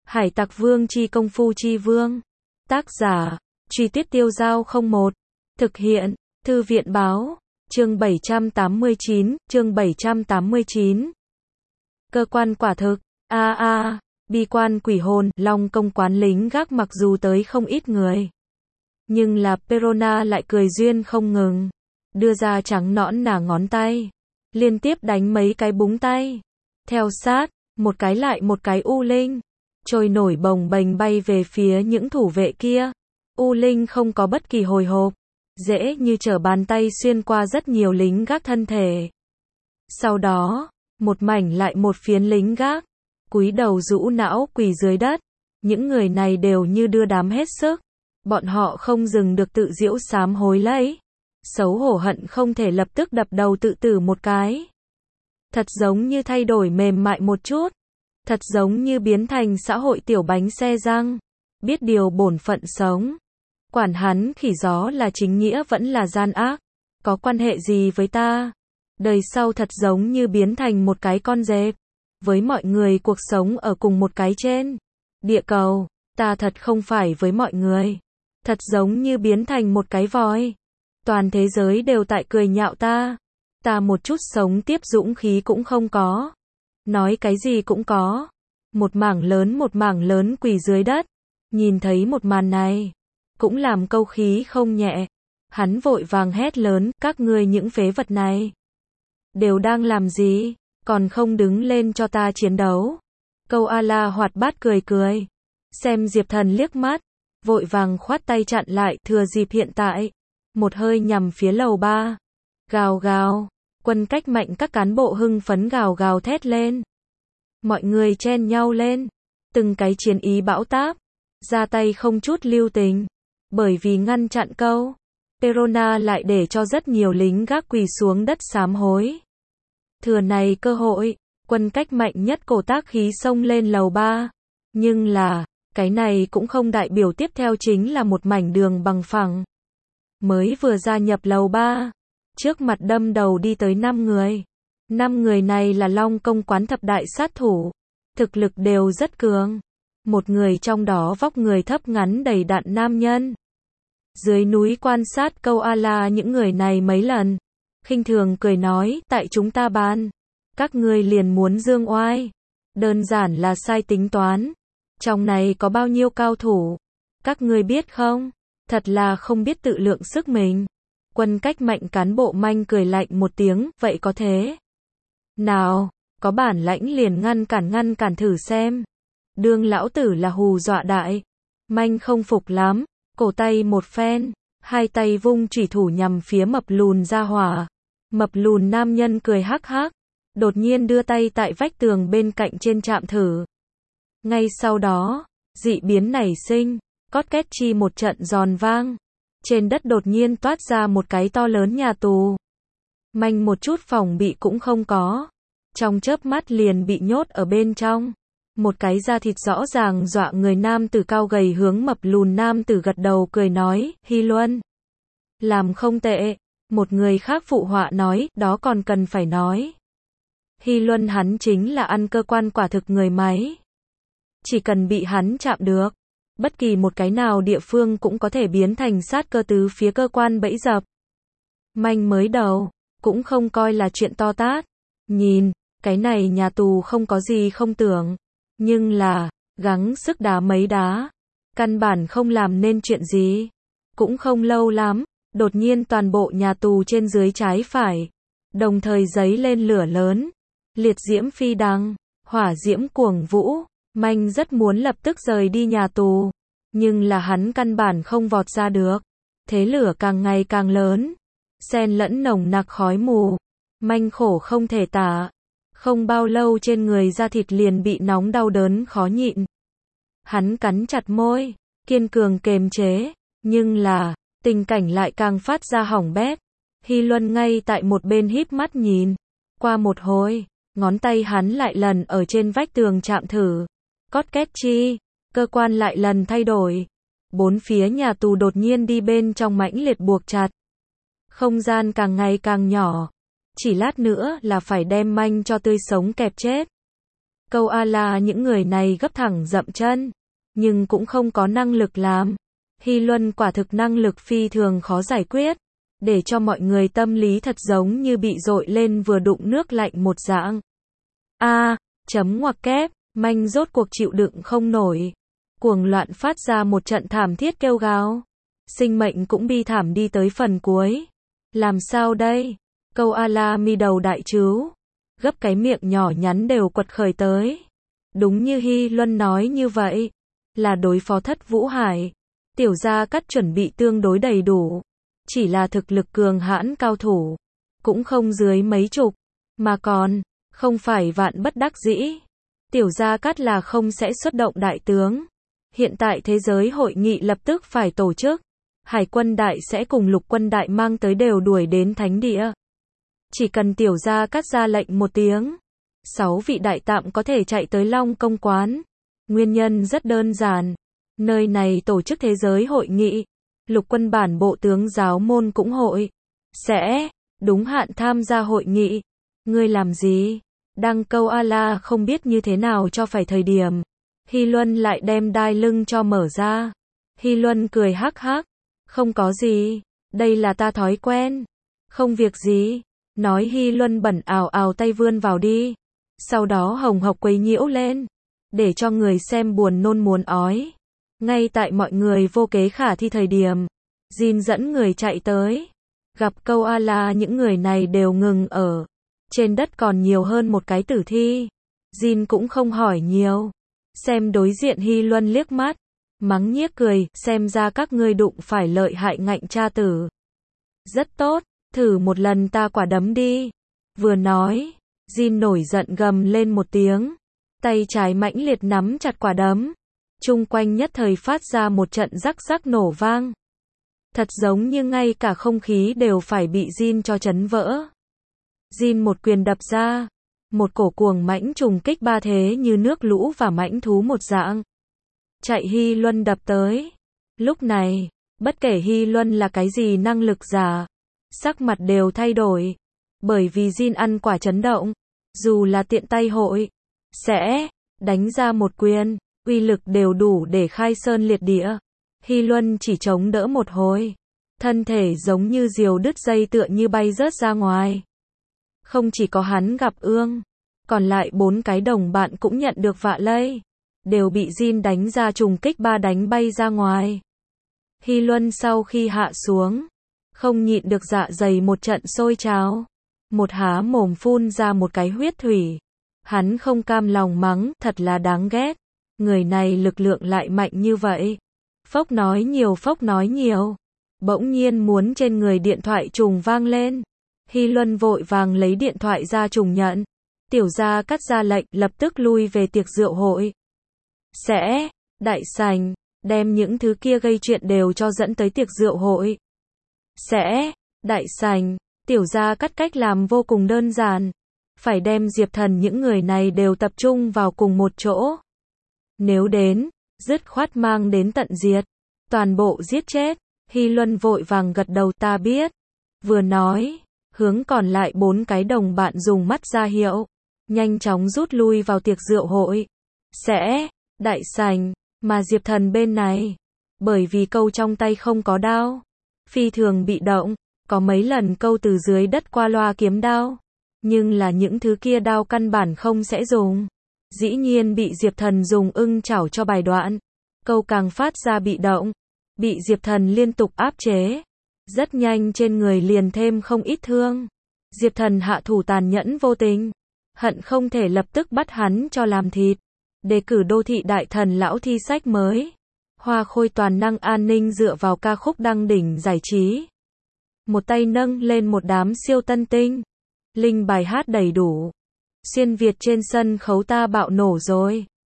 Hải Tặc Vương chi công phu chi vương. Tác giả, Truy Tuyết Tiêu Dao 01. Thực hiện, Thư viện báo, chương 789. Cơ quan quả thực, bi quan quỷ hồn, Long công quán lính gác mặc dù tới không ít người. Nhưng là Perona lại cười duyên không ngừng. Đưa ra trắng nõn nả ngón tay. Liên tiếp đánh mấy cái búng tay. Theo sát, một cái lại một cái U Linh. Trôi nổi bồng bềnh bay về phía những thủ vệ kia. U Linh không có bất kỳ hồi hộp. Dễ như trở bàn tay xuyên qua rất nhiều lính gác thân thể. Sau đó, một mảnh lại một phiến lính gác. Cúi đầu rũ não quỳ dưới đất. Những người này đều như đưa đám hết sức. Bọn họ không dừng được tự giễu sám hối lấy. Xấu hổ hận không thể lập tức đập đầu tự tử một cái. Thật giống như thay đổi mềm mại một chút. Thật giống như biến thành xã hội tiểu bánh xe răng. Biết điều bổn phận sống. Quản hắn khỉ gió là chính nghĩa vẫn là gian ác. Có quan hệ gì với ta? Đời sau thật giống như biến thành một cái con dẹp. Với mọi người cuộc sống ở cùng một cái trên địa cầu. Ta thật không phải với mọi người. Thật giống như biến thành một cái voi. Toàn thế giới đều tại cười nhạo ta. Ta một chút sống tiếp dũng khí cũng không có. Nói cái gì cũng có. Một mảng lớn quỳ dưới đất. Nhìn thấy một màn này. Cũng làm câu khí không nhẹ. Hắn vội vàng hét lớn, các ngươi những phế vật này. Đều đang làm gì? Còn không đứng lên cho ta chiến đấu. Câu A-la hoạt bát cười cười. Xem Diệp Thần liếc mắt. Vội vàng khoát tay chặn lại, thừa dịp hiện tại. Một hơi nhằm phía lầu 3. Gào gào. Quân cách mạnh các cán bộ hưng phấn gào gào thét lên. Mọi người chen nhau lên. Từng cái chiến ý bão táp. Ra tay không chút lưu tình. Bởi vì ngăn chặn câu. Perona lại để cho rất nhiều lính gác quỳ xuống đất sám hối. Thừa này cơ hội. Quân cách mạnh nhất cổ tác khí xông lên lầu 3. Nhưng là, cái này cũng không đại biểu tiếp theo chính là một mảnh đường bằng phẳng. Mới vừa gia nhập lầu 3. Trước mặt đâm đầu đi tới 5 người. 5 người này là Long công quán thập đại sát thủ. Thực lực đều rất cường. Một người trong đó vóc người thấp ngắn đầy đặn nam nhân. Dưới núi quan sát câu A-la những người này mấy lần. Khinh thường cười nói, tại chúng ta ban. Các ngươi liền muốn dương oai. Đơn giản là sai tính toán. Trong này có bao nhiêu cao thủ. Các ngươi biết không? Thật là không biết tự lượng sức mình. Quân cách mạnh cán bộ manh cười lạnh một tiếng, vậy có thế? Nào, có bản lãnh liền ngăn cản thử xem. Đương lão tử là hù dọa đại. Manh không phục lắm, cổ tay một phen, hai tay vung chủy thủ nhằm phía mập lùn ra hỏa. Mập lùn nam nhân cười hắc hắc, đột nhiên đưa tay tại vách tường bên cạnh trên chạm thử. Ngay sau đó, dị biến nảy sinh, cót két chi một trận giòn vang. Trên đất đột nhiên toát ra một cái to lớn nhà tù. Manh một chút phòng bị cũng không có. Trong chớp mắt liền bị nhốt ở bên trong. Một cái da thịt rõ ràng dọa người nam tử cao gầy hướng mập lùn nam tử gật đầu cười nói, Hy Luân. Làm không tệ. Một người khác phụ họa nói, đó còn cần phải nói. Hy Luân hắn chính là ăn cơ quan quả thực người máy. Chỉ cần bị hắn chạm được. Bất kỳ một cái nào địa phương cũng có thể biến thành sát cơ tứ phía cơ quan bẫy dập. Manh mới đầu, cũng không coi là chuyện to tát. Nhìn, cái này nhà tù không có gì không tưởng. Nhưng là, gắng sức đá mấy đá. Căn bản không làm nên chuyện gì. Cũng không lâu lắm, đột nhiên toàn bộ nhà tù trên dưới trái phải. Đồng thời giấy lên lửa lớn. Liệt diễm phi đằng, hỏa diễm cuồng vũ. Manh rất muốn lập tức rời đi nhà tù. Nhưng là hắn căn bản không vọt ra được. Thế lửa càng ngày càng lớn. Xen lẫn nồng nặc khói mù. Manh khổ không thể tả. Không bao lâu trên người da thịt liền bị nóng đau đớn khó nhịn. Hắn cắn chặt môi. Kiên cường kềm chế. Nhưng là, tình cảnh lại càng phát ra hỏng bét. Hy Luân ngay tại một bên híp mắt nhìn. Qua một hồi, ngón tay hắn lại lần ở trên vách tường chạm thử. Cót két chi, cơ quan lại lần thay đổi. Bốn phía nhà tù đột nhiên đi bên trong mãnh liệt buộc chặt. Không gian càng ngày càng nhỏ. Chỉ lát nữa là phải đem manh cho tươi sống kẹp chết. Câu a la những người này gấp thẳng dậm chân, nhưng cũng không có năng lực làm. Hy Luân quả thực năng lực phi thường khó giải quyết, để cho mọi người tâm lý thật giống như bị dội lên vừa đụng nước lạnh một dạng. Chấm ngoặc kép, manh rốt cuộc chịu đựng không nổi. Cuồng loạn phát ra một trận thảm thiết kêu gào. Sinh mệnh cũng bi thảm đi tới phần cuối. Làm sao đây? Câu a la mi đầu đại trứu, gấp cái miệng nhỏ nhắn đều quật khởi tới. Đúng như Hy Luân nói như vậy, là đối phó Thất Vũ Hải. Tiểu Gia Cát chuẩn bị tương đối đầy đủ, chỉ là thực lực cường hãn cao thủ, cũng không dưới mấy chục, mà còn, không phải vạn bất đắc dĩ. Tiểu Gia Cát là không sẽ xuất động đại tướng. Hiện tại thế giới hội nghị lập tức phải tổ chức. Hải quân đại sẽ cùng lục quân đại mang tới đều đuổi đến thánh địa. Chỉ cần Tiểu Gia Cát ra lệnh một tiếng, 6 vị đại tạm có thể chạy tới Long Công quán. Nguyên nhân rất đơn giản. Nơi này tổ chức thế giới hội nghị. Lục quân bản bộ tướng giáo môn cũng hội. Sẽ, đúng hạn tham gia hội nghị. Ngươi làm gì? Đang câu a la không biết như thế nào cho phải thời điểm. Hy Luân lại đem đai lưng cho mở ra. Hy Luân cười hắc hắc. Không có gì. Đây là ta thói quen. Không việc gì. Nói Hy Luân bẩn ào ào tay vươn vào đi. Sau đó hồng hộc quấy nhiễu lên. Để cho người xem buồn nôn muốn ói. Ngay tại mọi người vô kế khả thi thời điểm, Jin dẫn người chạy tới. Gặp câu a la những người này đều ngừng ở. Trên đất còn nhiều hơn một cái tử thi. Jin cũng không hỏi nhiều. Xem đối diện Hy Luân liếc mắt. Mắng nhiếc cười, xem ra các ngươi đụng phải lợi hại ngạnh cha tử. Rất tốt, thử một lần ta quả đấm đi. Vừa nói, Jin nổi giận gầm lên một tiếng. Tay trái mãnh liệt nắm chặt quả đấm. Chung quanh nhất thời phát ra một trận rắc rắc nổ vang. Thật giống như ngay cả không khí đều phải bị Jin cho chấn vỡ. Jin một quyền đập ra. Một cổ cuồng mãnh trùng kích ba thế như nước lũ và mãnh thú một dạng. Chạy Hy Luân đập tới. Lúc này, bất kể Hy Luân là cái gì năng lực giả, sắc mặt đều thay đổi. Bởi vì Jin ăn quả chấn động. Dù là tiện tay hội, sẽ đánh ra một quyền, uy lực đều đủ để khai sơn liệt địa. Hy Luân chỉ chống đỡ một hồi. Thân thể giống như diều đứt dây tựa như bay rớt ra ngoài. Không chỉ có hắn gặp ương, còn lại 4 cái đồng bạn cũng nhận được vạ lây. Đều bị Jin đánh ra trùng kích ba đánh bay ra ngoài. Hy Luân sau khi hạ xuống, không nhịn được dạ dày một trận sôi trào. Một há mồm phun ra một cái huyết thủy. Hắn không cam lòng mắng, thật là đáng ghét. Người này lực lượng lại mạnh như vậy. Phốc nói nhiều. Bỗng nhiên muốn trên người điện thoại trùng vang lên. Hy Luân vội vàng lấy điện thoại ra trùng nhận. Tiểu Gia Cát ra lệnh, lập tức lui về tiệc rượu hội. Sẽ, đại sành, đem những thứ kia gây chuyện đều cho dẫn tới tiệc rượu hội. Sẽ, đại sành, Tiểu Gia Cát cách làm vô cùng đơn giản. Phải đem Diệp Thần những người này đều tập trung vào cùng một chỗ. Nếu đến, dứt khoát mang đến tận diệt. Toàn bộ giết chết. Hy Luân vội vàng gật đầu, ta biết. Vừa nói, hướng còn lại 4 cái đồng bạn dùng mắt ra hiệu. Nhanh chóng rút lui vào tiệc rượu hội. Sẽ, đại sành, mà Diệp Thần bên này. Bởi vì câu trong tay không có đao. Phi thường bị động, có mấy lần câu từ dưới đất qua loa kiếm đao. Nhưng là những thứ kia đao căn bản không sẽ dùng. Dĩ nhiên bị Diệp Thần dùng ưng chảo cho bài đoạn. Câu càng phát ra bị động. Bị Diệp Thần liên tục áp chế. Rất nhanh trên người liền thêm không ít thương. Diệp Thần hạ thủ tàn nhẫn vô tình. Hận không thể lập tức bắt hắn cho làm thịt. Đề cử đô thị đại thần lão thi sách mới. Hoa khôi toàn năng an ninh dựa vào ca khúc đăng đỉnh giải trí. Một tay nâng lên một đám siêu tân tinh. Linh bài hát đầy đủ. Xuyên Việt trên sân khấu ta bạo nổ rồi.